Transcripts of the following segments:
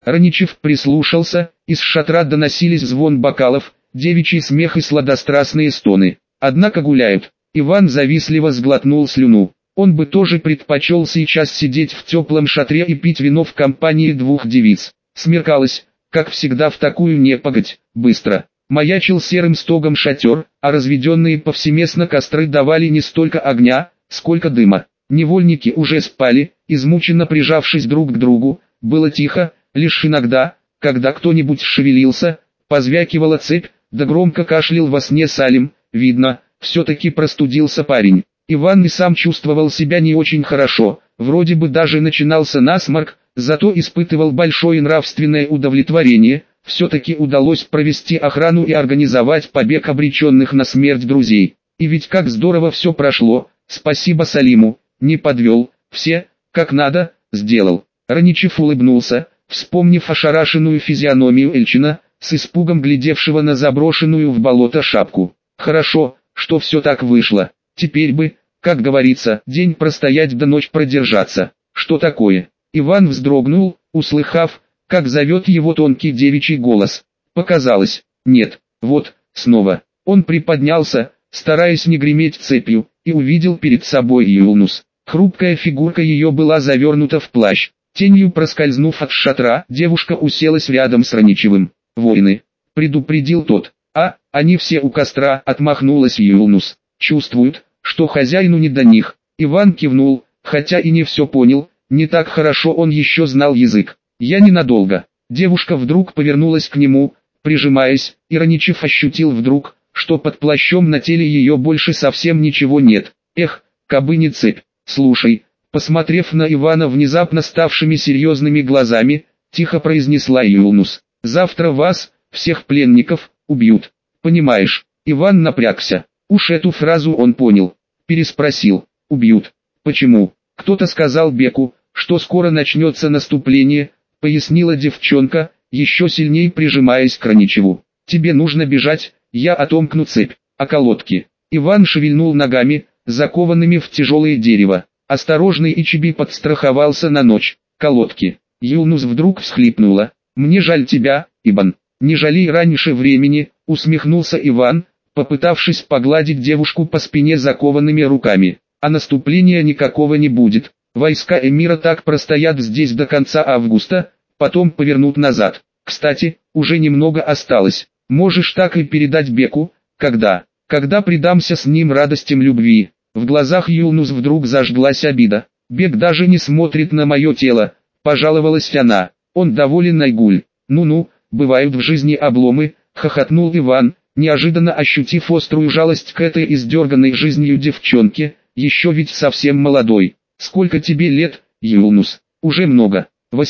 Раничев прислушался, из шатра доносились звон бокалов, девичий смех и сладострастные стоны. Однако гуляют. Иван завистливо сглотнул слюну. Он бы тоже предпочел сейчас сидеть в теплом шатре и пить вино в компании двух девиц. Смеркалось, как всегда в такую непогодь, быстро. Маячил серым стогом шатер, а разведенные повсеместно костры давали не столько огня, сколько дыма. Невольники уже спали, измученно прижавшись друг к другу. Было тихо, лишь иногда, когда кто-нибудь шевелился, позвякивала цепь, да громко кашлял во сне Салим. Видно, все-таки простудился парень. Иван и сам чувствовал себя не очень хорошо, вроде бы даже начинался насморк, зато испытывал большое нравственное удовлетворение. Все-таки удалось провести охрану и организовать побег обреченных на смерть друзей. И ведь как здорово все прошло, спасибо Салиму, не подвел, все, как надо, сделал. Раничев улыбнулся, вспомнив ошарашенную физиономию Эльчина, с испугом глядевшего на заброшенную в болото шапку. Хорошо, что все так вышло. Теперь бы, как говорится, день простоять да ночь продержаться. Что такое? Иван вздрогнул, услыхав, как зовет его тонкий девичий голос. Показалось. Нет, вот, снова. Он приподнялся, стараясь не греметь цепью, и увидел перед собой Юлнус. Хрупкая фигурка ее была завернута в плащ. Тенью проскользнув от шатра, девушка уселась рядом с Раничевым. «Воины», — предупредил тот. Они все у костра», — отмахнулась Юлнус. «Чувствуют, что хозяину не до них». Иван кивнул, хотя и не все понял, не так хорошо он еще знал язык. «Я ненадолго». Девушка вдруг повернулась к нему, прижимаясь, и Раничев ощутил вдруг, что под плащом на теле ее больше совсем ничего нет. Эх, кабы не цепь. «Слушай», посмотрев на Ивана внезапно ставшими серьезными глазами, тихо произнесла Юлнус. «Завтра вас, всех пленников, убьют. Понимаешь?» Иван напрягся. Уж эту фразу он понял. Переспросил. «Убьют. Почему?» «Кто-то сказал Беку, что скоро начнется наступление», пояснила девчонка, еще сильнее прижимаясь к Раничеву. «Тебе нужно бежать, я отомкну цепь, а колодки». Иван шевельнул ногами, закованными в тяжелое дерево. Осторожный Ичиби подстраховался на ночь. «Колодки». Юлнус вдруг всхлипнула. «Мне жаль тебя, Ибн». «Не жалей раньше времени», усмехнулся Иван, попытавшись погладить девушку по спине закованными руками. «А наступления никакого не будет. Войска эмира так простоят здесь до конца августа, потом повернут назад. Кстати, уже немного осталось. Можешь так и передать Беку, когда предамся с ним радостям любви». В глазах Юлнус вдруг зажглась обида. «Бек даже не смотрит на мое тело», пожаловалась она. «Он доволен, Айгуль». «Ну-ну, бывают в жизни обломы», хохотнул Иван, неожиданно ощутив острую жалость к этой издерганной жизнью девчонке, еще ведь совсем молодой. «Сколько тебе лет, Юлнус?» «Уже много.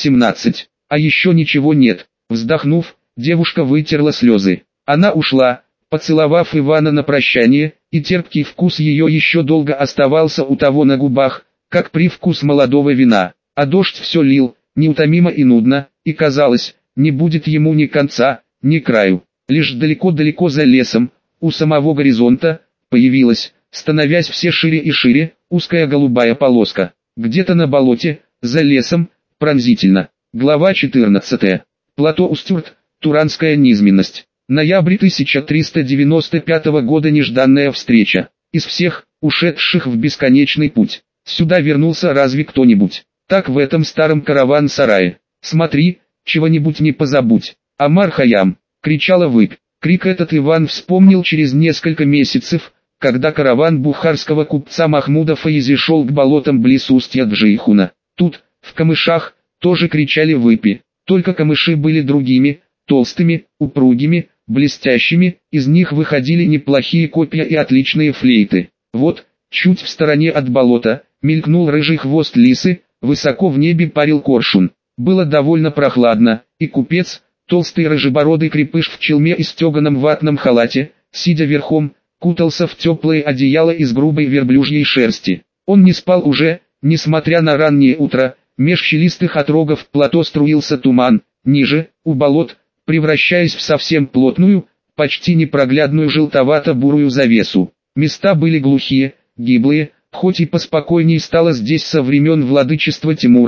18. А еще ничего нет». Вздохнув, девушка вытерла слезы. Она ушла, поцеловав Ивана на прощание, и терпкий вкус ее еще долго оставался у того на губах, как привкус молодого вина. А дождь все лил, неутомимо и нудно, и казалось, не будет ему ни конца, ни краю. Лишь далеко-далеко за лесом, у самого горизонта, появилась, становясь все шире и шире, узкая голубая полоска. Где-то на болоте, за лесом, пронзительно. Глава 14. Плато Устюрт, Туранская низменность. Ноябрь 1395 года. Нежданная встреча. Из всех, ушедших в бесконечный путь, сюда вернулся разве кто-нибудь? Так в этом старом караван-сарае. «Смотри, чего-нибудь не позабудь». «Амар Хаям!» — кричала выпь. Крик этот Иван вспомнил через несколько месяцев, когда караван бухарского купца Махмуда Фаизи шел к болотам близ устья Джейхуна. Тут, в камышах, тоже кричали выпи. Только камыши были другими, толстыми, упругими, блестящими, из них выходили неплохие копья и отличные флейты. Вот, чуть в стороне от болота, мелькнул рыжий хвост лисы, высоко в небе парил коршун. Было довольно прохладно, и купец, толстый рыжебородый крепыш в челме и стеганом ватном халате, сидя верхом, кутался в теплое одеяло из грубой верблюжьей шерсти. Он не спал уже, несмотря на раннее утро, меж щелистых отрогов плато струился туман, ниже, у болот, превращаясь в совсем плотную, почти непроглядную желтовато-бурую завесу. Места были глухие, гиблые, хоть и поспокойней стало здесь со времен владычества Тимура,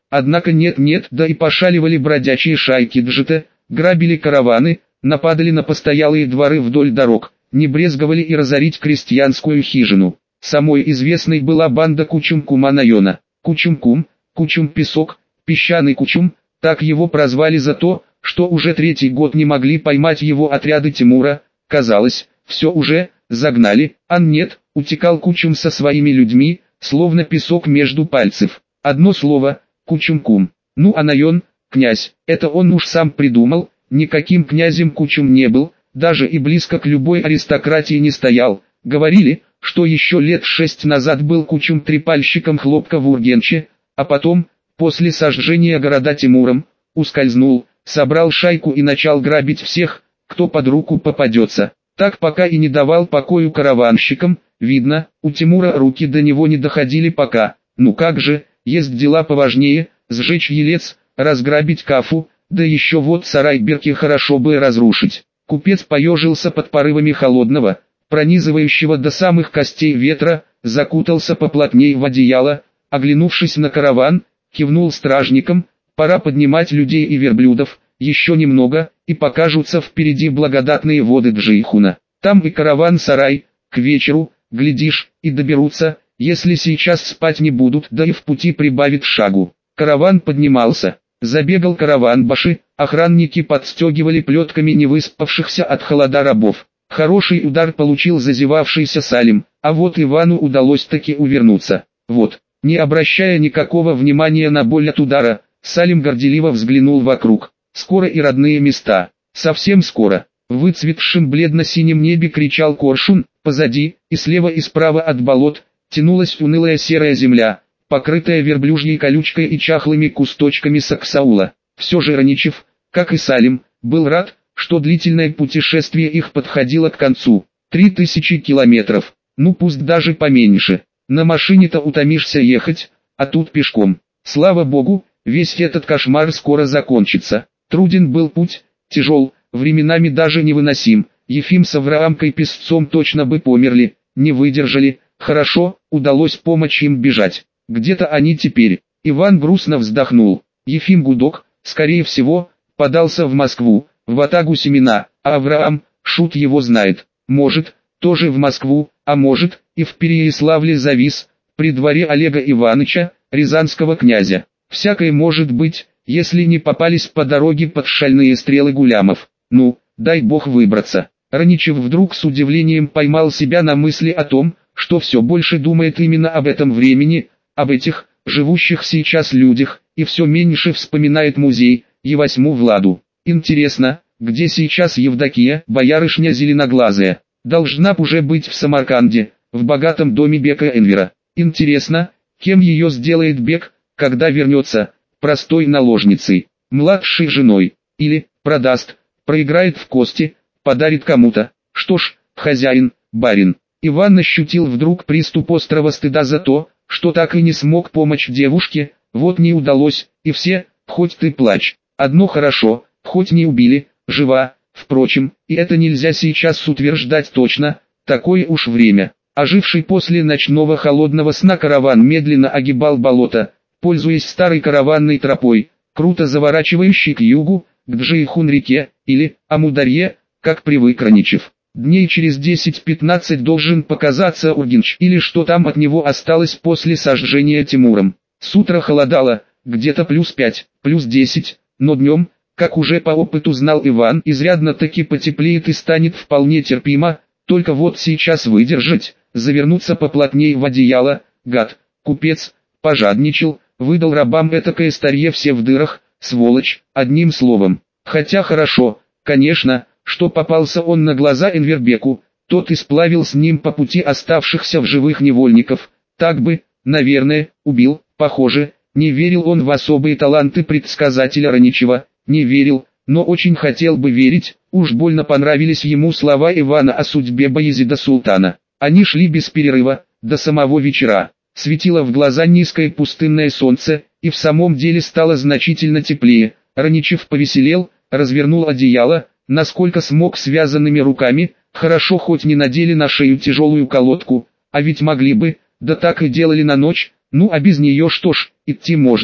Однако нет-нет, да и пошаливали бродячие шайки джита, грабили караваны, нападали на постоялые дворы вдоль дорог, не брезговали и разорить крестьянскую хижину. Самой известной была банда Кучумкума Найона. Кучумкум, Кучум-песок, песчаный Кучум, так его прозвали за то, что уже третий год не могли поймать его отряды Тимура. Казалось, все уже загнали, а нет, утекал Кучум со своими людьми, словно песок между пальцев. Одно слово – Кучумкум. Ну а Найон, князь, это он уж сам придумал, никаким князем Кучум не был, даже и близко к любой аристократии не стоял. Говорили, что еще лет 6 назад был Кучум трепальщиком хлопка в Ургенче, а потом, после сожжения города Тимуром, ускользнул, собрал шайку и начал грабить всех, кто под руку попадется. Так пока и не давал покою караванщикам, видно, у Тимура руки до него не доходили пока. Ну как же, есть дела поважнее, сжечь Елец, разграбить Кафу, да еще вот сарай Берки хорошо бы разрушить. Купец поежился под порывами холодного, пронизывающего до самых костей ветра, закутался поплотнее в одеяло, оглянувшись на караван, кивнул стражникам, пора поднимать людей и верблюдов, еще немного, и покажутся впереди благодатные воды Джейхуна. Там и караван-сарай, к вечеру, глядишь, и доберутся, если сейчас спать не будут, да и в пути прибавит шагу. Караван поднимался, забегал караван-баши, охранники подстегивали плетками невыспавшихся от холода рабов. Хороший удар получил зазевавшийся Салим, а вот Ивану удалось таки увернуться. Вот, не обращая никакого внимания на боль от удара, Салим горделиво взглянул вокруг. Скоро и родные места, совсем скоро. В выцветшем бледно-синем небе кричал коршун, позади, и слева и справа от болот, тянулась унылая серая земля, покрытая верблюжьей колючкой и чахлыми кусточками саксаула. Все же Раничев, как и Салим, был рад, что длительное путешествие их подходило к концу. 3000 километров, ну пусть даже поменьше. На машине-то утомишься ехать, а тут пешком. Слава богу, весь этот кошмар скоро закончится. Труден был путь, тяжел, временами даже невыносим. Ефим с Авраамкой Песцом точно бы померли, не выдержали. Хорошо, удалось помочь им бежать. Где-то они теперь. Иван грустно вздохнул. Ефим гудок, скорее всего, подался в Москву, в ватагу Семена, а Авраам, шут его знает, может, тоже в Москву, а может, и в Переяславле завис, при дворе Олега Иваныча, рязанского князя. Всякое может быть, если не попались по дороге под шальные стрелы гулямов. Ну, дай бог выбраться. Раничев вдруг с удивлением поймал себя на мысли о том, что все больше думает именно об этом времени, об этих, живущих сейчас людях, и все меньше вспоминает музей, Евасьму Владу. Интересно, где сейчас Евдокия, боярышня зеленоглазая? Должна б уже быть в Самарканде, в богатом доме Бека Энвера. Интересно, кем ее сделает Бек, когда вернется? Простой наложницей, младшей женой, или продаст, проиграет в кости, подарит кому-то. Что ж, хозяин, барин. Иван ощутил вдруг приступ острого стыда за то, что так и не смог помочь девушке, вот не удалось, и все, хоть ты плачь. Одно хорошо, хоть не убили, жива, впрочем, и это нельзя сейчас утверждать точно, такое уж время. Оживший после ночного холодного сна караван медленно огибал болото, пользуясь старой караванной тропой, круто заворачивающей к югу, к Джейхун-реке, или Амударье, как привык Раничев. Дней через 10-15 должен показаться Ургенч, или что там от него осталось после сожжения Тимуром. С утра холодало, где-то +5, +10, но днем, как уже по опыту знал Иван, изрядно таки потеплеет и станет вполне терпимо, только вот сейчас выдержать, завернуться поплотнее в одеяло, гад, купец, пожадничал, выдал рабам этакое старье все в дырах, сволочь, одним словом. Хотя хорошо, конечно, что попался он на глаза Энвербеку, тот и сплавил с ним по пути оставшихся в живых невольников, так бы, наверное, убил, похоже, не верил он в особые таланты предсказателя Раничева, не верил, но очень хотел бы верить, уж больно понравились ему слова Ивана о судьбе Баязида Султана. Они шли без перерыва, до самого вечера. Светило в глаза низкое пустынное солнце, и в самом деле стало значительно теплее. Раничев повеселел, развернул одеяло, насколько смог связанными руками, хорошо хоть не надели на шею тяжелую колодку, а ведь могли бы, да так и делали на ночь, ну а без нее что ж, идти можно.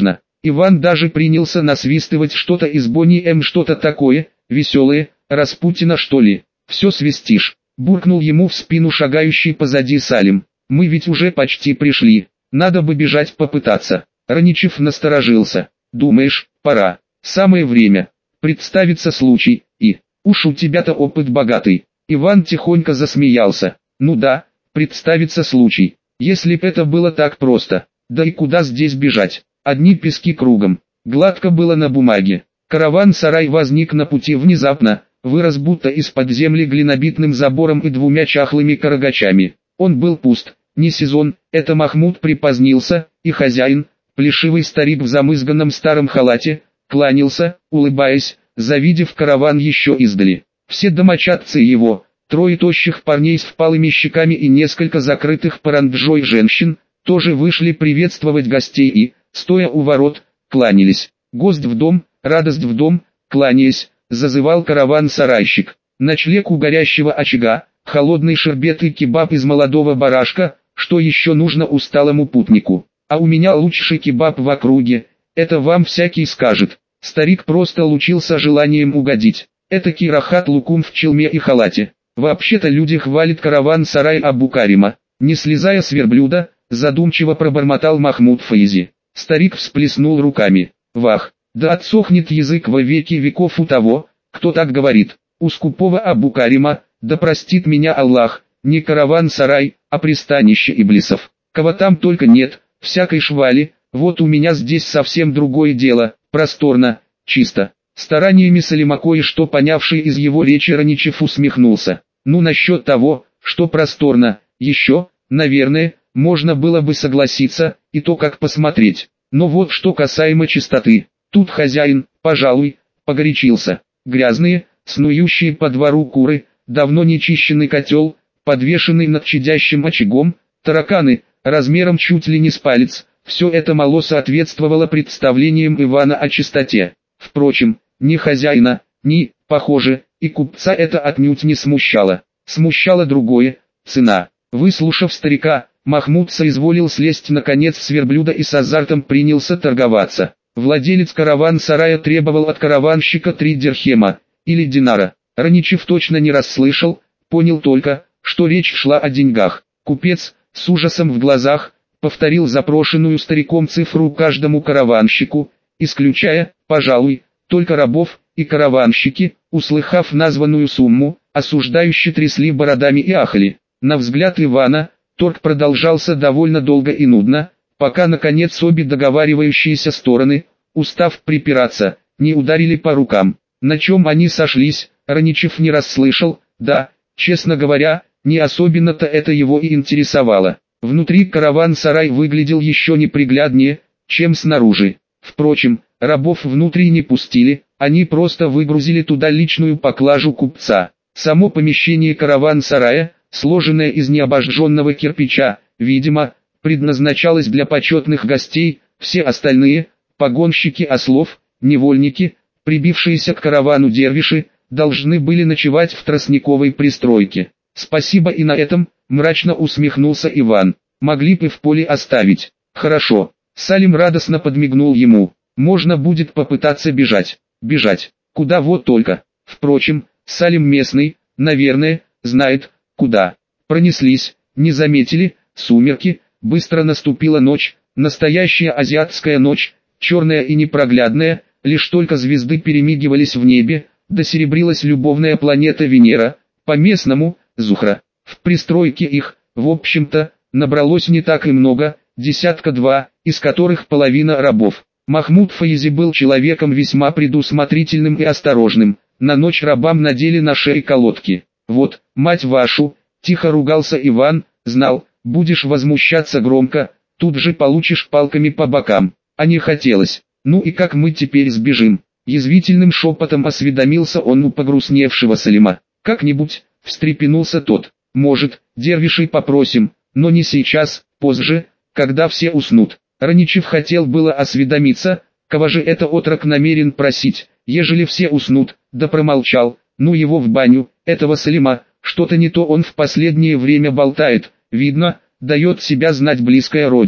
Иван даже принялся насвистывать что-то из Бонни М, что-то такое, веселое, Распутина что ли. «Все свистишь», — буркнул ему в спину шагающий позади Салим. «Мы ведь уже почти пришли, надо бы бежать попытаться». Раничев насторожился. «Думаешь, пора? Самое время. Представится случай, и... Уж у тебя-то опыт богатый». Иван тихонько засмеялся. «Ну да, представится случай. Если б это было так просто. Да и куда здесь бежать? Одни пески кругом». Гладко было на бумаге. Караван-сарай возник на пути внезапно, вырос будто из-под земли глинобитным забором и двумя чахлыми карагачами. Он был пуст, не сезон, это Махмуд припозднился, и хозяин, плешивый старик в замызганном старом халате, кланялся, улыбаясь, завидев караван еще издали. Все домочадцы его, трое тощих парней с впалыми щеками и несколько закрытых паранджой женщин, тоже вышли приветствовать гостей и, стоя у ворот, кланялись. «Гость в дом, радость в дом», кланяясь, зазывал караван-сарайщик. Ночлег у горящего очага, холодный шербет и кебаб из молодого барашка, что еще нужно усталому путнику. «А у меня лучший кебаб в округе, это вам всякий скажет». Старик просто лучился желанием угодить. Этакий рахат лукум в челме и халате. Вообще-то люди хвалят караван-сарай Абу Карима. Не слезая с верблюда, задумчиво пробормотал Махмуд Фаизи. Старик всплеснул руками. «Вах, да отсохнет язык во веки веков у того, кто так говорит. У скупого Абу Карима, да простит меня Аллах, не караван-сарай, а пристанище иблисов. Кого там только нет, всякой швали, вот у меня здесь совсем другое дело, просторно, чисто». Стараниями Салима кое-что понявший из его речи Раничев усмехнулся. «Ну насчет того, что просторно, еще, наверное, можно было бы согласиться, и то как посмотреть. Но вот что касаемо чистоты, тут хозяин, пожалуй, погорячился. Грязные, снующие по двору куры, давно нечищенный котел, подвешенный над чадящим очагом, тараканы, размером чуть ли не с палец, все это мало соответствовало представлениям Ивана о чистоте. Впрочем, ни хозяина, ни, похоже, и купца это отнюдь не смущало. Смущало другое – цена. Выслушав старика, Махмуд соизволил слезть наконец с верблюда и с азартом принялся торговаться. Владелец караван-сарая требовал от караванщика 3 дирхема, или динара. Раничев точно не расслышал, понял только, что речь шла о деньгах. Купец, с ужасом в глазах, повторил запрошенную стариком цифру каждому караванщику, исключая, пожалуй, только рабов, и караванщики, услыхав названную сумму, осуждающе трясли бородами и ахали. На взгляд Ивана, торг продолжался довольно долго и нудно, пока наконец обе договаривающиеся стороны, устав припираться, не ударили по рукам. На чем они сошлись, Раничев не расслышал, да, честно говоря, не особенно-то это его и интересовало. Внутри караван-сарай выглядел еще непригляднее, чем снаружи. Впрочем, рабов внутри не пустили, они просто выгрузили туда личную поклажу купца. Само помещение караван-сарая, сложенное из необожженного кирпича, видимо, предназначалось для почетных гостей, все остальные, погонщики ослов, невольники, прибившиеся к каравану дервиши, должны были ночевать в тростниковой пристройке. «Спасибо и на этом», — мрачно усмехнулся Иван, — «могли бы в поле оставить». «Хорошо». Салим радостно подмигнул ему. «Можно будет попытаться бежать». «Бежать? Куда вот только?» Впрочем, Салим местный, наверное, знает, куда. Пронеслись, не заметили, сумерки, быстро наступила ночь, настоящая азиатская ночь, черная и непроглядная, лишь только звезды перемигивались в небе, да серебрилась любовная планета Венера, по-местному, Зухра. В пристройке их, в общем-то, набралось не так и много, десятка-два, из которых половина рабов. Махмуд Фаизи был человеком весьма предусмотрительным и осторожным, на ночь рабам надели на шеи колодки. «Вот, мать вашу», — тихо ругался Иван, знал, будешь возмущаться громко, тут же получишь палками по бокам. А не хотелось. «Ну и как мы теперь сбежим?» Язвительным шепотом осведомился он у погрустневшего Салима. «Как-нибудь», — встрепенулся тот. «Может, дервишей попросим, но не сейчас, позже, когда все уснут». Раничев хотел было осведомиться, кого же это отрок намерен просить, ежели все уснут, да промолчал. Ну его в баню, этого Салима, что-то не то он в последнее время болтает, видно, дает себя знать близкая родина.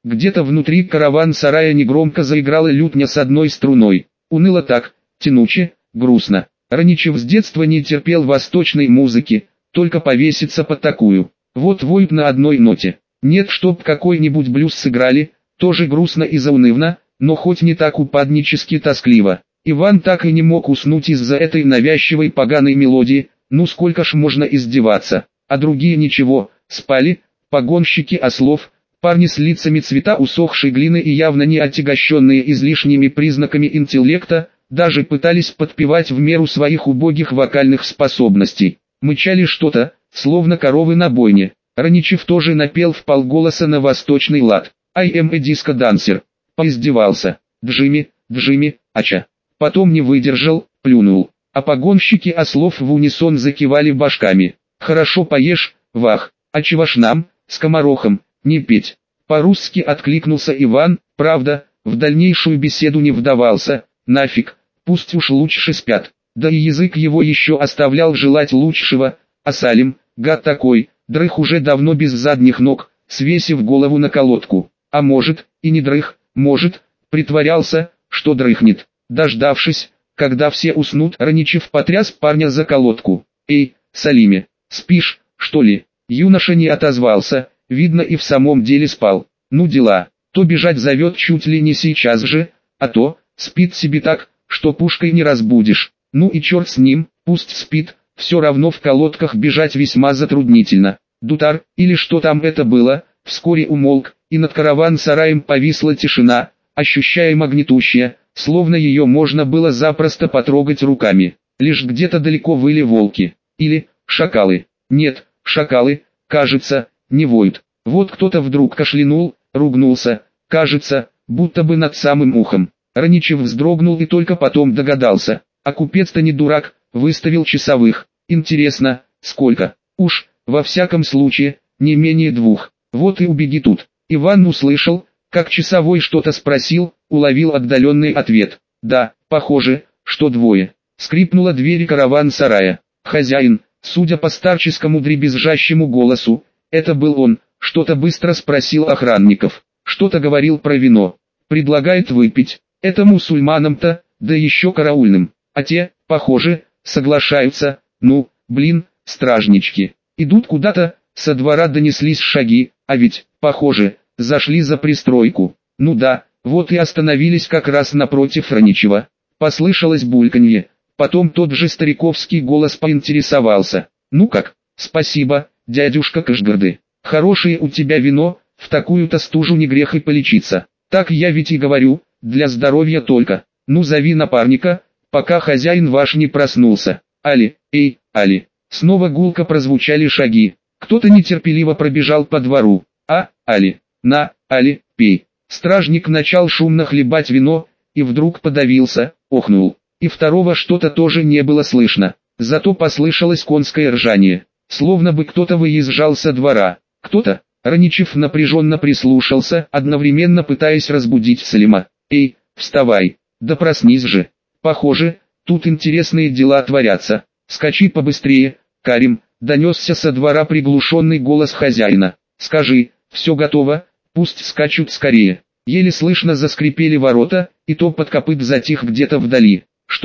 Где-то внутри караван-сарая негромко заиграла лютня с одной струной. Уныло так, тянуче, грустно. Раничев с детства не терпел восточной музыки, только повеситься под такую. Вот воют на одной ноте. Нет, чтоб какой-нибудь блюз сыграли, тоже грустно и заунывно, но хоть не так упаднически тоскливо. Иван так и не мог уснуть из-за этой навязчивой поганой мелодии, ну сколько ж можно издеваться. А другие ничего, спали, погонщики ослов, парни с лицами цвета усохшей глины и явно не отягощенные излишними признаками интеллекта, даже пытались подпевать в меру своих убогих вокальных способностей. Мычали что-то, словно коровы на бойне. Раничев тоже напел вполголоса на восточный лад. «I am a disco dancer». Поиздевался. «Джимми, Джимми, ача». Потом не выдержал, плюнул. А погонщики ослов в унисон закивали башками. «Хорошо поешь, вах, а чего ж нам, скоморохом, не петь?» По-русски откликнулся Иван, правда, в дальнейшую беседу не вдавался. Нафиг, пусть уж лучше спят. Да и язык его еще оставлял желать лучшего, а Салим, гад такой, дрых уже давно без задних ног, свесив голову на колодку. А может, и не дрых, может, притворялся, что дрыхнет. Дождавшись, когда все уснут, Раничев потряс парня за колодку. «Эй, Салиме, спишь, что ли?» Юноша не отозвался, видно и в самом деле спал. Ну дела, то бежать зовет чуть ли не сейчас же, а то, спит себе так, что пушкой не разбудишь. Ну и черт с ним, пусть спит, все равно в колодках бежать весьма затруднительно. Дутар, или что там это было, вскоре умолк, и над караван-сараем повисла тишина, ощущаемо гнетущая, словно ее можно было запросто потрогать руками. Лишь где-то далеко выли волки, или шакалы. Нет, шакалы, кажется, не воют. Вот кто-то вдруг кашлянул, ругнулся, кажется, будто бы над самым ухом. Раничев вздрогнул и только потом догадался. А купец-то не дурак, выставил часовых. Интересно, сколько? Уж, во всяком случае, не менее 2. Вот и убеги тут. Иван услышал, как часовой что-то спросил, уловил отдаленный ответ. Да, похоже, что 2. Скрипнула дверь караван-сарая. Хозяин, судя по старческому дребезжащему голосу, это был он, что-то быстро спросил охранников. Что-то говорил про вино. Предлагает выпить. Это мусульманам-то, да еще караульным. А те, похоже, соглашаются. Ну, блин, стражнички. Идут куда-то, со двора донеслись шаги, а ведь, похоже, зашли за пристройку. Ну да, вот и остановились как раз напротив Раничева. Послышалось бульканье. Потом тот же стариковский голос поинтересовался. «Ну как, спасибо, дядюшка Кашгарды. Хорошее у тебя вино, в такую-то стужу не грех и полечиться. Так я ведь и говорю, для здоровья только. Ну зови напарника, пока хозяин ваш не проснулся. Али, эй, Али». Снова гулко прозвучали шаги. Кто-то нетерпеливо пробежал по двору. Али, на, Али, пей». Стражник начал шумно хлебать вино, и вдруг подавился, охнул. И второго что-то тоже не было слышно. Зато послышалось конское ржание. Словно бы кто-то выезжал со двора. Кто-то? Раничев напряженно прислушался, одновременно пытаясь разбудить Салима. «Эй, вставай, да проснись же. Похоже, тут интересные дела творятся. Скачи побыстрее, Карим», донесся со двора приглушенный голос хозяина. «Скажи, все готово, пусть скачут скорее». Еле слышно заскрипели ворота, и топот копыт затих где-то вдали.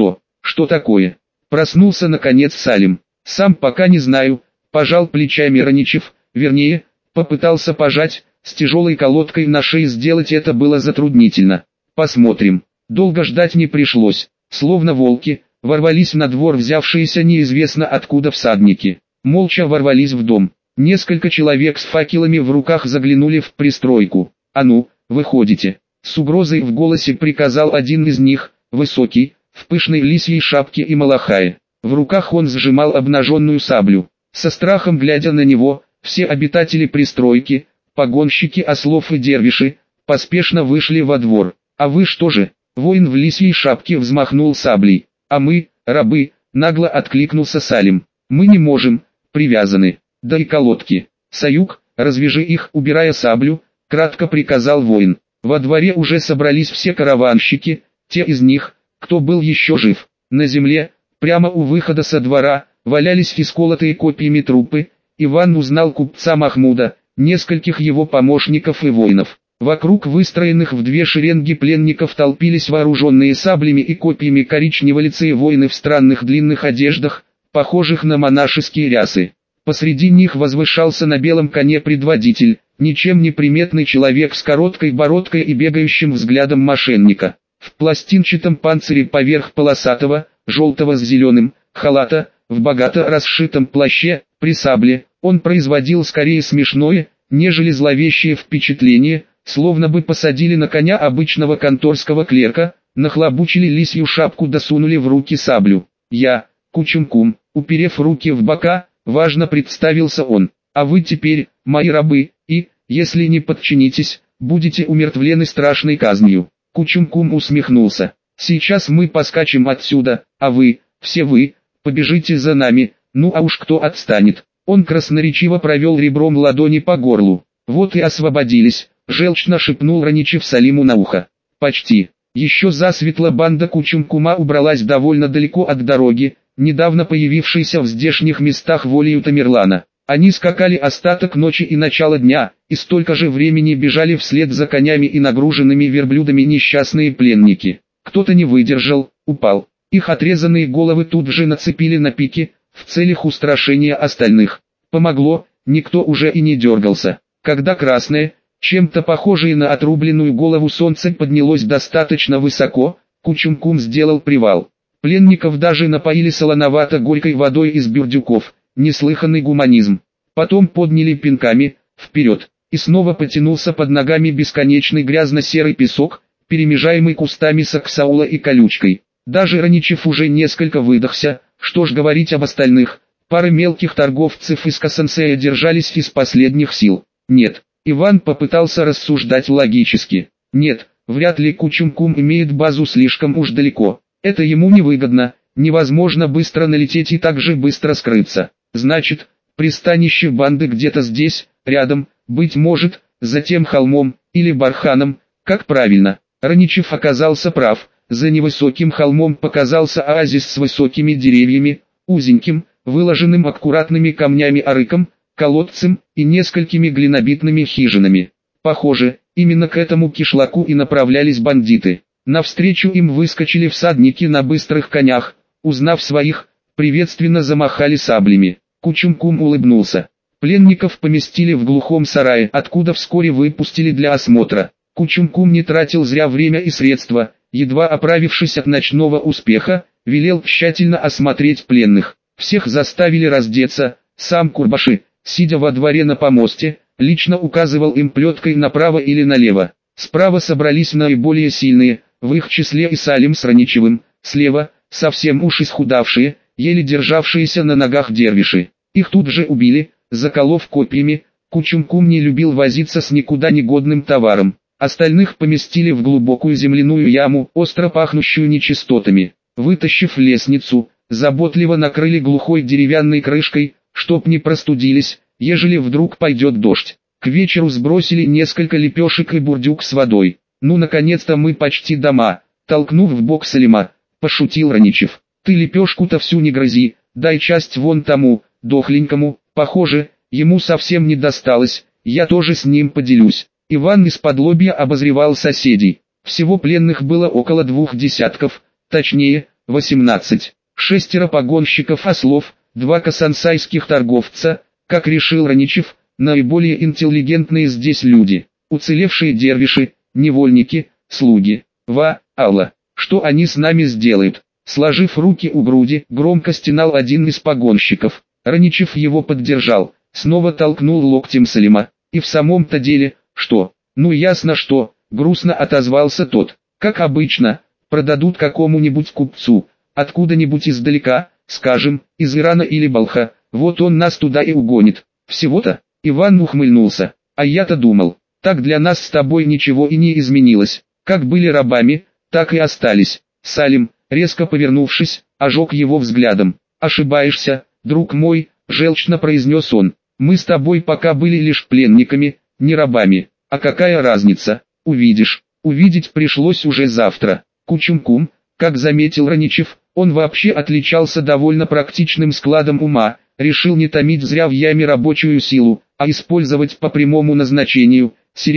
Что такое? Проснулся наконец Салим. «Сам пока не знаю», пожал плечами Раничев, вернее, попытался пожать, с тяжелой колодкой на шее сделать это было затруднительно. «Посмотрим». Долго ждать не пришлось, словно волки, ворвались на двор взявшиеся неизвестно откуда всадники. Молча ворвались в дом. Несколько человек с факелами в руках заглянули в пристройку. «А ну, выходите», с угрозой в голосе приказал один из них, высокий, в пышной лисьей шапке и малахае. В руках он сжимал обнаженную саблю. Со страхом глядя на него, все обитатели пристройки, погонщики ослов и дервиши, поспешно вышли во двор. «А вы что же?» Воин в лисьей шапке взмахнул саблей. «А мы, рабы», нагло откликнулся Салим. «Мы не можем, привязаны. Да и колодки. Саюк, развяжи их», убирая саблю, кратко приказал воин. Во дворе уже собрались все караванщики, те из них, кто был еще жив. На земле, прямо у выхода со двора, валялись исколотые копьями трупы. Иван узнал купца Махмуда, нескольких его помощников и воинов. Вокруг выстроенных в две шеренги пленников толпились вооруженные саблями и копьями коричневолицые воины в странных длинных одеждах, похожих на монашеские рясы. Посреди них возвышался на белом коне предводитель, ничем не приметный человек с короткой бородкой и бегающим взглядом мошенника. В пластинчатом панцире поверх полосатого, желтого с зеленым, халата, в богато расшитом плаще, при сабле, он производил скорее смешное, нежели зловещее впечатление, словно бы посадили на коня обычного конторского клерка, нахлобучили лисью шапку да сунули в руки саблю. «Я, Кучумкум», уперев руки в бока, важно представился он. «А вы теперь, мои рабы, и, если не подчинитесь, будете умертвлены страшной казнью». Кучумкум усмехнулся. «Сейчас мы поскачем отсюда, а вы, все вы, побежите за нами, ну а уж кто отстанет». Он красноречиво провел ребром ладони по горлу. «Вот и освободились», — желчно шепнул Раничев Салиму на ухо. «Почти». Еще засветло банда Кучумкума убралась довольно далеко от дороги, недавно появившейся в здешних местах волею Тамерлана. Они скакали остаток ночи и начало дня, и столько же времени бежали вслед за конями и нагруженными верблюдами несчастные пленники. Кто-то не выдержал, упал. Их отрезанные головы тут же нацепили на пики, в целях устрашения остальных. Помогло, никто уже и не дергался. Когда красное, чем-то похожее на отрубленную голову солнце поднялось достаточно высоко, Кучумкум сделал привал. Пленников даже напоили солоновато-горькой водой из бюрдюков, неслыханный гуманизм. Потом подняли пинками, вперед, и снова потянулся под ногами бесконечный грязно-серый песок, перемежаемый кустами саксаула и колючкой. Даже Раничев уже несколько выдохся, что ж говорить об остальных. Пара мелких торговцев из Касансея держались из последних сил. Нет, Иван попытался рассуждать логически. Нет, вряд ли Кучумкум имеет базу слишком уж далеко. Это ему невыгодно, невозможно быстро налететь и так же быстро скрыться. Значит, пристанище банды где-то здесь, рядом, быть может, за тем холмом, или барханом, как правильно. Раничев оказался прав, за невысоким холмом показался оазис с высокими деревьями, узеньким, выложенным аккуратными камнями арыком, колодцем и несколькими глинобитными хижинами. Похоже, именно к этому кишлаку и направлялись бандиты. Навстречу им выскочили всадники на быстрых конях, узнав своих, приветственно замахали саблями. Кучумкум улыбнулся. Пленников поместили в глухом сарае, откуда вскоре выпустили для осмотра. Кучумкум не тратил зря время и средства, едва оправившись от ночного успеха, велел тщательно осмотреть пленных. Всех заставили раздеться, сам Курбаши, сидя во дворе на помосте, лично указывал им плеткой направо или налево. Справа собрались наиболее сильные, в их числе и Салим с Раничевым, слева, совсем уж исхудавшие, еле державшиеся на ногах дервиши. Их тут же убили, заколов копьями. Кучумкум не любил возиться с никуда негодным товаром. Остальных поместили в глубокую земляную яму, остро пахнущую нечистотами. Вытащив лестницу, заботливо накрыли глухой деревянной крышкой, чтоб не простудились, ежели вдруг пойдет дождь. К вечеру сбросили несколько лепешек и бурдюк с водой. «Ну наконец-то мы почти дома», — толкнув в бок Салима, пошутил Раничев. «Ты лепешку-то всю не грызи, дай часть вон тому, дохленькому, похоже, ему совсем не досталось, я тоже с ним поделюсь». Иван из-под обозревал соседей. Всего пленных было около 2 десятков, точнее, 18. 6 погонщиков ослов, 2 касансайских торговца, как решил Раничев, наиболее интеллигентные здесь люди. Уцелевшие дервиши, невольники, слуги. Алла, что они с нами сделают? Сложив руки у груди, громко стенал один из погонщиков. Раничев его поддержал, снова толкнул локтем Салима. И в самом-то деле, что? Ну ясно что, грустно отозвался тот. Как обычно, продадут какому-нибудь купцу, откуда-нибудь издалека, скажем, из Ирана или Балха, вот он нас туда и угонит. Всего-то? Иван ухмыльнулся. А я-то думал, так для нас с тобой ничего и не изменилось. Как были рабами, так и остались. Салим, резко повернувшись, ожег его взглядом. Ошибаешься, друг мой, желчно произнес он. Мы с тобой пока были лишь пленниками, не рабами. А какая разница? Увидишь. Увидеть пришлось уже завтра. Кучумкум, как заметил Раничев, он вообще отличался довольно практичным складом ума, решил не томить зря в яме рабочую силу, а использовать по прямому назначению, сиречь,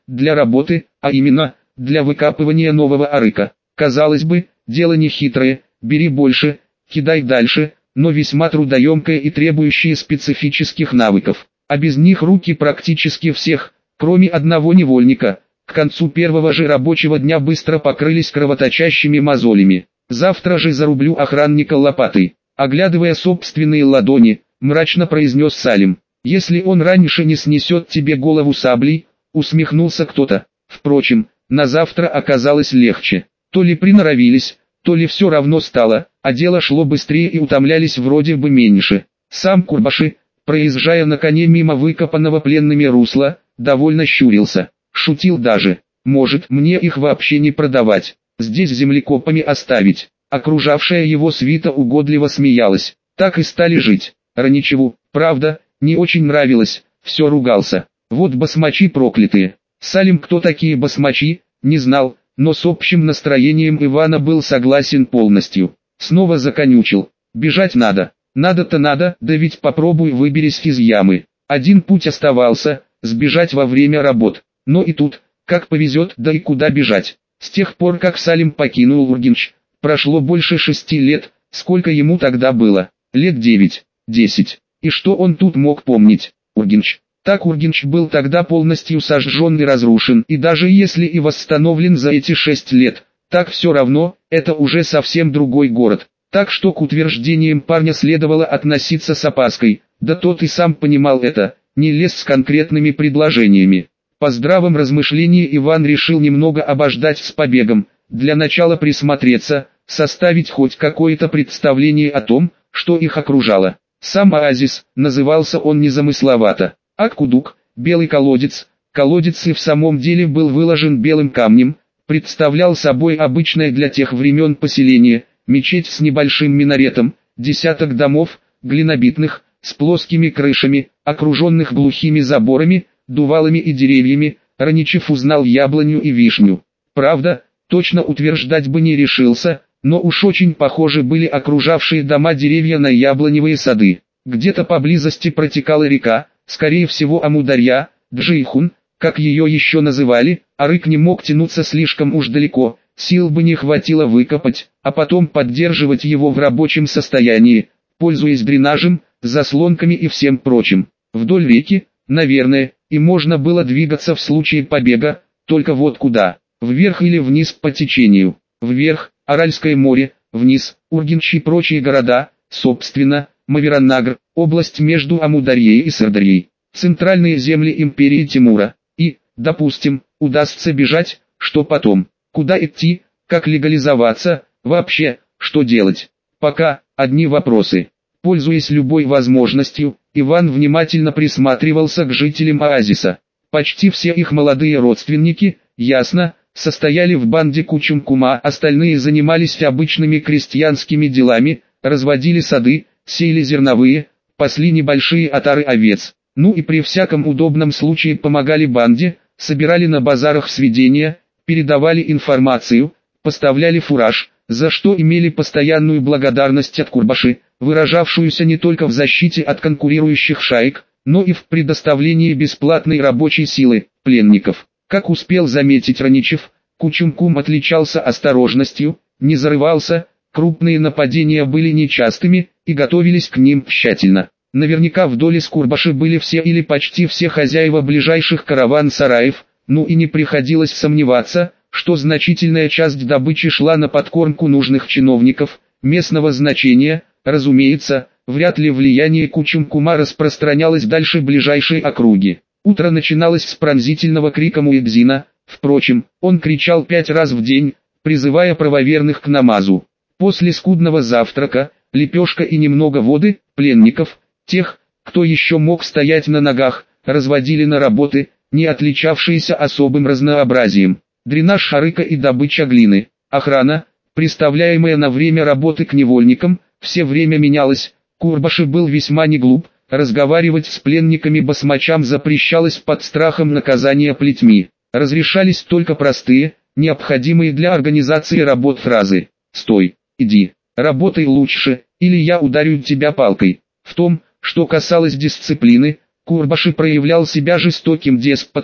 для работы, а именно, для выкапывания нового арыка. Казалось бы, дело нехитрое, бери больше, кидай дальше, но весьма трудоемкое и требующее специфических навыков. А без них руки практически всех, кроме одного невольника, к концу первого же рабочего дня быстро покрылись кровоточащими мозолями. Завтра же зарублю охранника лопатой. Оглядывая собственные ладони, мрачно произнес Салим. Если он раньше не снесет тебе голову саблей, усмехнулся кто-то. Впрочем, на завтра оказалось легче. То ли приноровились, то ли все равно стало, а дело шло быстрее и утомлялись вроде бы меньше. Сам Курбаши, проезжая на коне мимо выкопанного пленными русла, довольно щурился. Шутил даже, может мне их вообще не продавать, здесь землекопами оставить. Окружавшая его свита угодливо смеялась. Так и стали жить. Раничеву, правда, не очень нравилось, все ругался. Вот басмачи проклятые. Салим, кто такие басмачи, не знал, но с общим настроением Ивана был согласен полностью. Снова законючил. Бежать надо. Надо-то надо, да ведь попробуй выберись из ямы. Один путь оставался, сбежать во время работ. Но и тут, как повезет, да и куда бежать. С тех пор, как Салим покинул Ургенч, прошло больше 6 лет, сколько ему тогда было? Лет 9, 10. И что он тут мог помнить? Ургенч. Так Ургенч был тогда полностью сожжен и разрушен, и даже если и восстановлен за эти 6 лет, так все равно, это уже совсем другой город. Так что к утверждениям парня следовало относиться с опаской, да тот и сам понимал это, не лез с конкретными предложениями. По здравом размышлении Иван решил немного обождать с побегом, для начала присмотреться, составить хоть какое-то представление о том, что их окружало. Сам оазис, назывался он незамысловато, Аккудук, белый колодец. Колодец и в самом деле был выложен белым камнем, представлял собой обычное для тех времен поселение, мечеть с небольшим минаретом, десяток домов, глинобитных, с плоскими крышами, окруженных глухими заборами, дувалами и деревьями. Раничев узнал яблоню и вишню. Правда, точно утверждать бы не решился, но уж очень похожи были окружавшие дома деревья на яблоневые сады. Где-то поблизости протекала река, скорее всего Амударья, Джейхун, как ее еще называли, а рык не мог тянуться слишком уж далеко, сил бы не хватило выкопать, а потом поддерживать его в рабочем состоянии, пользуясь дренажем, заслонками и всем прочим. Вдоль реки, наверное, и можно было двигаться в случае побега, только вот куда, вверх или вниз по течению. Вверх – Аральское море, вниз – Ургенч и прочие города, собственно, Мавераннагр, область между Амударьей и Сырдарьей, центральные земли империи Тимура. И, допустим, удастся бежать, что потом? Куда идти, как легализоваться, вообще, что делать? Пока, одни вопросы. Пользуясь любой возможностью, Иван внимательно присматривался к жителям оазиса. Почти все их молодые родственники, ясно, состояли в банде Кучумкума, остальные занимались обычными крестьянскими делами, разводили сады, сеяли зерновые, пасли небольшие отары овец, ну и при всяком удобном случае помогали банде, собирали на базарах сведения, передавали информацию, поставляли фураж, за что имели постоянную благодарность от Курбаши, выражавшуюся не только в защите от конкурирующих шаек, но и в предоставлении бесплатной рабочей силы, пленников. Как успел заметить Раничев, Кучумкум отличался осторожностью, не зарывался, крупные нападения были нечастыми, и готовились к ним тщательно. Наверняка в доле с Курбаши были все или почти все хозяева ближайших караван-сараев, ну и не приходилось сомневаться, что значительная часть добычи шла на подкормку нужных чиновников, местного значения, разумеется, вряд ли влияние Кучумкума распространялось дальше ближайшей округи. Утро начиналось с пронзительного крика Муэдзина, впрочем, он кричал 5 раз в день, призывая правоверных к намазу. После скудного завтрака, лепешка и немного воды, пленников, тех, кто еще мог стоять на ногах, разводили на работы, не отличавшиеся особым разнообразием. Дренаж шарыка и добыча глины, охрана, приставляемая на время работы к невольникам, все время менялась. Курбаши был весьма не глуп, разговаривать с пленниками басмачам запрещалось под страхом наказания плетьми. Разрешались только простые, необходимые для организации работ фразы «Стой, иди, работай лучше, или я ударю тебя палкой». В том, что касалось дисциплины, Курбаши проявлял себя жестоким деспотом,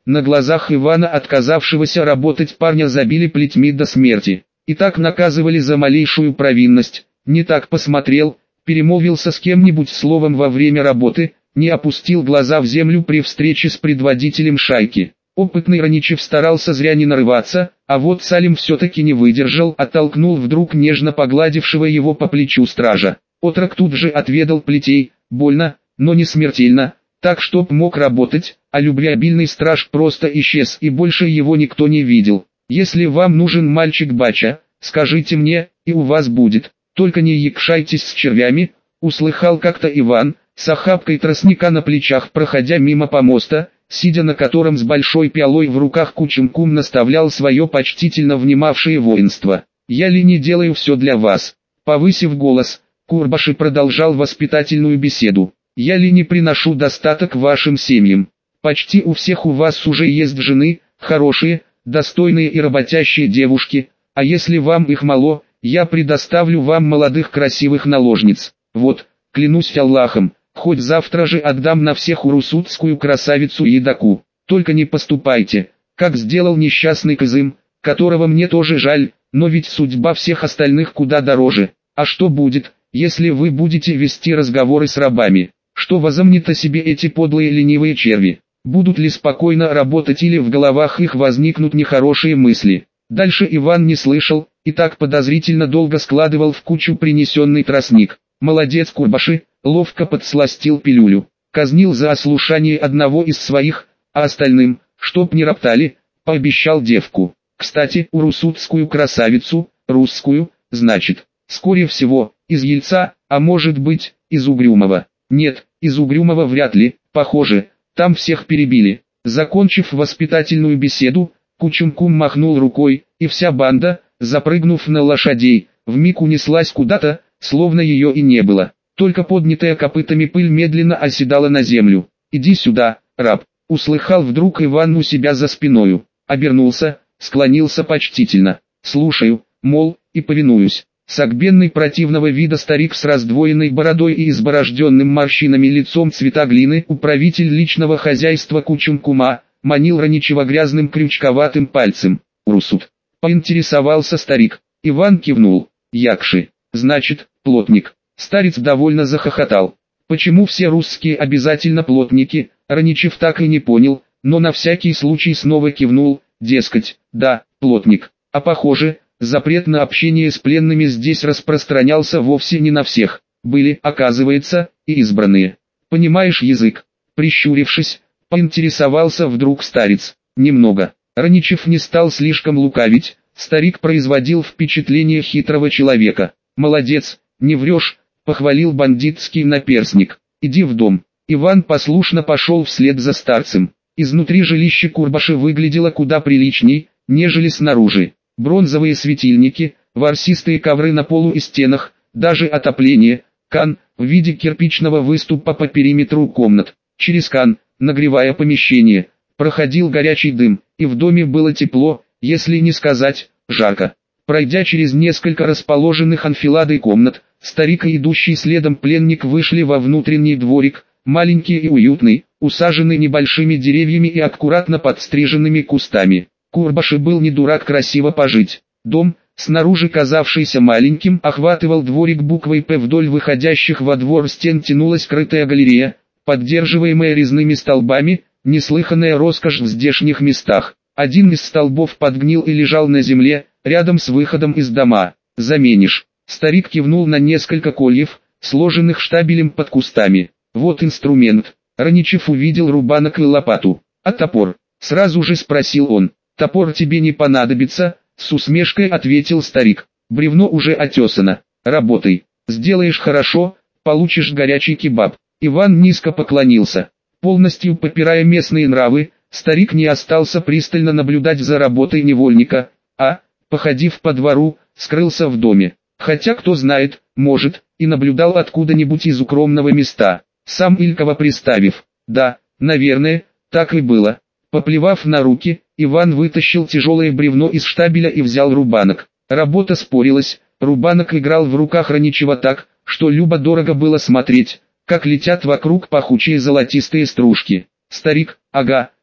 На глазах Ивана, отказавшегося работать парня, забили плетьми до смерти. И так наказывали за малейшую провинность. Не так посмотрел, перемолвился с кем-нибудь словом во время работы, не опустил глаза в землю при встрече с предводителем шайки. Опытный Раничев старался зря не нарываться, а вот Салим все-таки не выдержал, оттолкнул вдруг нежно погладившего его по плечу стража. Отрок тут же отведал плетей, больно, но не смертельно, так чтоб мог работать, а любвеобильный страж просто исчез и больше его никто не видел. Если вам нужен мальчик-бача, скажите мне, и у вас будет, только не якшайтесь с червями, услыхал как-то Иван, с охапкой тростника на плечах, проходя мимо помоста, сидя на котором с большой пиалой в руках Кучумкум наставлял свое почтительно внимавшее воинство. «Я ли не делаю все для вас?» Повысив голос, Курбаши продолжал воспитательную беседу. «Я ли не приношу достаток вашим семьям? Почти у всех у вас уже есть жены, хорошие, достойные и работящие девушки, а если вам их мало, я предоставлю вам молодых красивых наложниц. Вот, клянусь Аллахом, хоть завтра же отдам на всех урусутскую красавицу Едаку. Только не поступайте, как сделал несчастный Кызым, которого мне тоже жаль, но ведь судьба всех остальных куда дороже. А что будет, если вы будете вести разговоры с рабами? Что возомнят о себе эти подлые ленивые черви? Будут ли спокойно работать или в головах их возникнут нехорошие мысли?» Дальше Иван не слышал, и так подозрительно долго складывал в кучу принесенный тростник. Молодец Курбаши, ловко подсластил пилюлю. Казнил за ослушание одного из своих, а остальным, чтоб не роптали, пообещал девку. Кстати, урусутскую красавицу, русскую, значит, скорее всего, из Ельца, а может быть, из Угрюмова. Нет, из Угрюмова вряд ли, похоже, там всех перебили. Закончив воспитательную беседу, Кучумкум махнул рукой, и вся банда, запрыгнув на лошадей, вмиг унеслась куда-то, словно ее и не было. Только поднятая копытами пыль медленно оседала на землю. «Иди сюда, раб!» — услыхал вдруг Иван у себя за спиною. Обернулся, склонился почтительно. «Слушаю, мол, и повинуюсь». Согбенный противного вида старик с раздвоенной бородой и изборожденным морщинами лицом цвета глины, управитель личного хозяйства Кучумкума, манил Раничева грязным крючковатым пальцем. «Урусут?» — поинтересовался старик. Иван кивнул. «Якши, значит, плотник». Старец довольно захохотал. Почему все русские обязательно плотники, Раничев так и не понял, но на всякий случай снова кивнул, дескать, да, плотник. А похоже, запрет на общение с пленными здесь распространялся вовсе не на всех. Были, оказывается, и избранные. «Понимаешь язык?» Прищурившись, поинтересовался вдруг старец. «Немного». Раничев не стал слишком лукавить, старик производил впечатление хитрого человека. «Молодец, не врешь», — похвалил бандитский наперсник. «Иди в дом». Иван послушно пошел вслед за старцем. Изнутри жилище Курбаши выглядело куда приличней, нежели снаружи. Бронзовые светильники, ворсистые ковры на полу и стенах, даже отопление, кан в виде кирпичного выступа по периметру комнат. Через кан, нагревая помещение, проходил горячий дым, и в доме было тепло, если не сказать, жарко. Пройдя через несколько расположенных анфиладой комнат, старик и идущий следом пленник вышли во внутренний дворик, маленький и уютный, усаженный небольшими деревьями и аккуратно подстриженными кустами. Курбаши был не дурак красиво пожить. Дом, снаружи казавшийся маленьким, охватывал дворик буквой «П», вдоль выходящих во двор стен тянулась крытая галерея, поддерживаемая резными столбами, неслыханная роскошь в здешних местах. Один из столбов подгнил и лежал на земле, рядом с выходом из дома. «Заменишь». Старик кивнул на несколько кольев, сложенных штабелем под кустами. «Вот инструмент». Раничев увидел рубанок и лопату. «А топор?» Сразу же спросил он. «Топор тебе не понадобится», — с усмешкой ответил старик. «Бревно уже отесано. Работай. Сделаешь хорошо, получишь горячий кебаб». Иван низко поклонился. Полностью попирая местные нравы, старик не остался пристально наблюдать за работой невольника, а, походив по двору, скрылся в доме. Хотя кто знает, может, и наблюдал откуда-нибудь из укромного места. Сам Илькова приставив. Да, наверное, так и было. Поплевав на руки, Иван вытащил тяжелое бревно из штабеля и взял рубанок. Работа спорилась, рубанок играл в руках Раничева так, что любо-дорого было смотреть, как летят вокруг пахучие золотистые стружки. Старик, ага,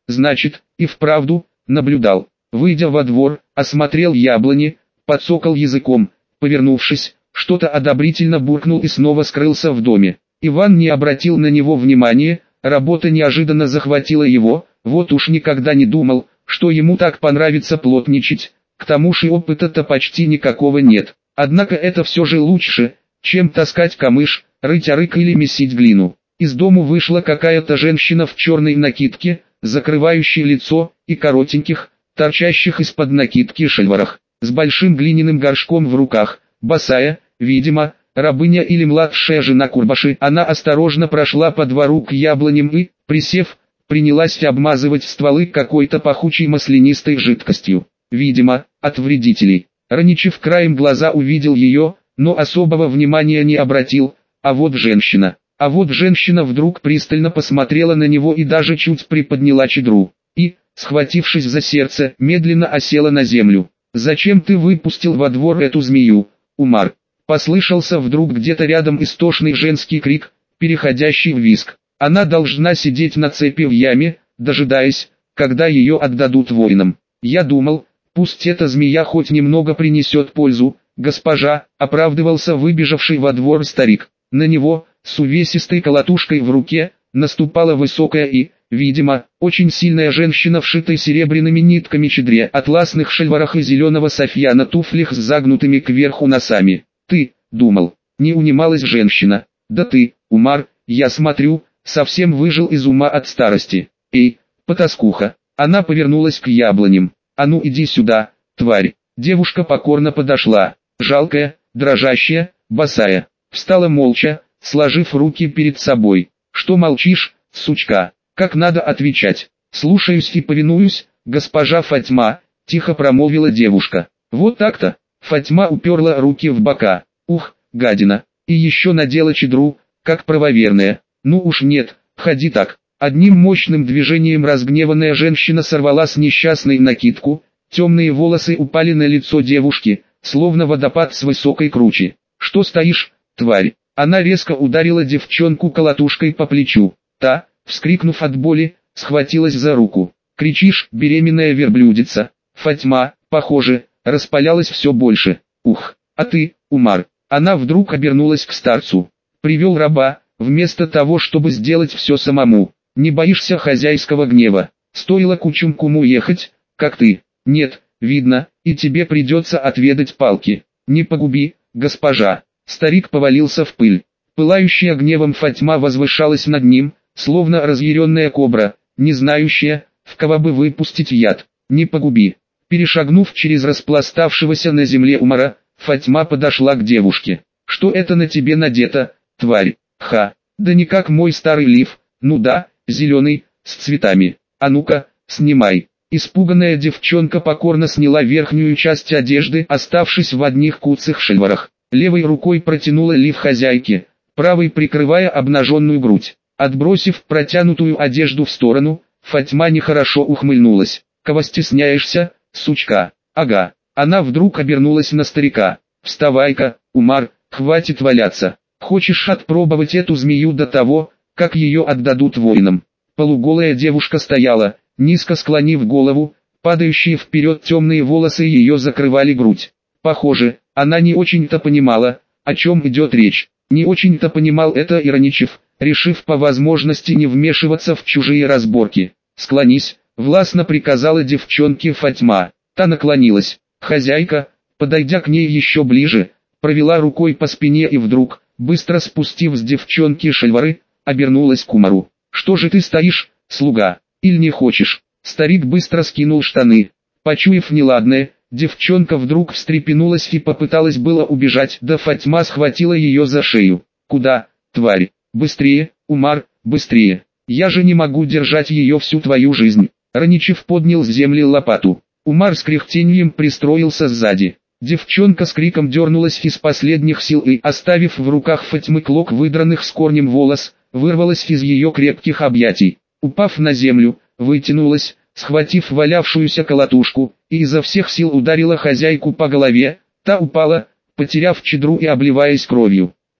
значит, и вправду, наблюдал. Выйдя во двор, осмотрел яблони, подсокал языком, повернувшись, что-то одобрительно буркнул и снова скрылся в доме. Иван не обратил на него внимания, работа неожиданно захватила его, вот уж никогда не думал, что ему так понравится плотничать, к тому же опыта-то почти никакого нет. Однако это все же лучше, чем таскать камыш, рыть арык или месить глину. Из дому вышла какая-то женщина в черной накидке, закрывающей лицо, и коротеньких, торчащих из-под накидки шальварах, с большим глиняным горшком в руках, босая, видимо, рабыня или младшая жена Курбаши. Она осторожно прошла по двору к яблоням и, присев, принялась обмазывать стволы какой-то пахучей маслянистой жидкостью. Видимо, от вредителей. Раничев краем глаза увидел ее, но особого внимания не обратил, а вот женщина вдруг пристально посмотрела на него и даже чуть приподняла чедру, и, схватившись за сердце, медленно осела на землю. «Зачем ты выпустил во двор эту змею, Умар?» Послышался вдруг где-то рядом истошный женский крик, переходящий в визг. «Она должна сидеть на цепи в яме, дожидаясь, когда ее отдадут воинам. Я думал, пусть эта змея хоть немного принесет пользу, госпожа», оправдывался выбежавший во двор старик. На него, с увесистой колотушкой в руке, наступала высокая и, видимо, очень сильная женщина в шитой серебряными нитками чедре, атласных шальварах и зеленого софья на туфлях с загнутыми кверху носами. «Ты, думал», не унималась женщина. «Да ты, Умар, я смотрю, совсем выжил из ума от старости. Эй, потаскуха». Она повернулась к яблоням. «А ну иди сюда, тварь». Девушка покорно подошла, жалкая, дрожащая, босая. Встала молча, сложив руки перед собой. «Что молчишь, сучка? Как надо отвечать?» «Слушаюсь и повинуюсь, госпожа Фатьма», — тихо промолвила девушка. «Вот так-то». Фатьма уперла руки в бока. «Ух, гадина, и еще надела чедру, как правоверная. Ну уж нет, ходи так». Одним мощным движением разгневанная женщина сорвала с несчастной накидку, темные волосы упали на лицо девушки, словно водопад с высокой кручи. «Что стоишь, тварь?» Она резко ударила девчонку колотушкой по плечу. Та, вскрикнув от боли, схватилась за руку. «Кричишь, беременная верблюдица?» Фатьма, похоже, распалялась все больше. «Ух, а ты, Умар!» Она вдруг обернулась к старцу. «Привел раба, вместо того, чтобы сделать все самому. Не боишься хозяйского гнева? Стоило Кучумкуму ехать, как ты. Нет, видно, и тебе придется отведать палки. Не погуби, госпожа». Старик повалился в пыль. Пылающая гневом Фатьма возвышалась над ним, словно разъяренная кобра, не знающая, в кого бы выпустить яд. «Не погуби». Перешагнув через распластавшегося на земле Умара, Фатьма подошла к девушке. «Что это на тебе надето, тварь?» «Ха, да не как мой старый лиф, ну да, зеленый, с цветами. А ну-ка, снимай». Испуганная девчонка покорно сняла верхнюю часть одежды, оставшись в одних куцых шальварах. Левой рукой протянула лиф хозяйке, правой прикрывая обнаженную грудь. Отбросив протянутую одежду в сторону, Фатьма нехорошо ухмыльнулась. «Кого стесняешься, сучка?» «Ага». Она вдруг обернулась на старика. «Вставай-ка, Умар, хватит валяться. Хочешь отпробовать эту змею до того, как ее отдадут воинам?» Полуголая девушка стояла, низко склонив голову, падающие вперед темные волосы ее закрывали грудь. Похоже, она не очень-то понимала, о чем идет речь. Не очень-то понимал это и Раничев, решив по возможности не вмешиваться в чужие разборки. «Склонись», — властно приказала девчонке Фатьма. Та наклонилась. Хозяйка, подойдя к ней еще ближе, провела рукой по спине и вдруг, быстро спустив с девчонки шальвары, обернулась к Умару. «Что же ты стоишь, слуга, или не хочешь?» Старик быстро скинул штаны. Почуяв неладное, девчонка вдруг встрепенулась и попыталась было убежать, да Фатьма схватила ее за шею. «Куда, тварь? Быстрее, Умар, быстрее! Я же не могу держать ее всю твою жизнь!» Раничев поднял с земли лопату. Умар с кряхтеньем пристроился сзади. Девчонка с криком дернулась из последних сил и, оставив в руках Фатьмы клок выдранных с корнем волос, вырвалась из ее крепких объятий. Упав на землю, вытянулась, схватив валявшуюся колотушку, и изо всех сил ударила хозяйку по голове. Та упала, потеряв чедру и обливаясь кровью.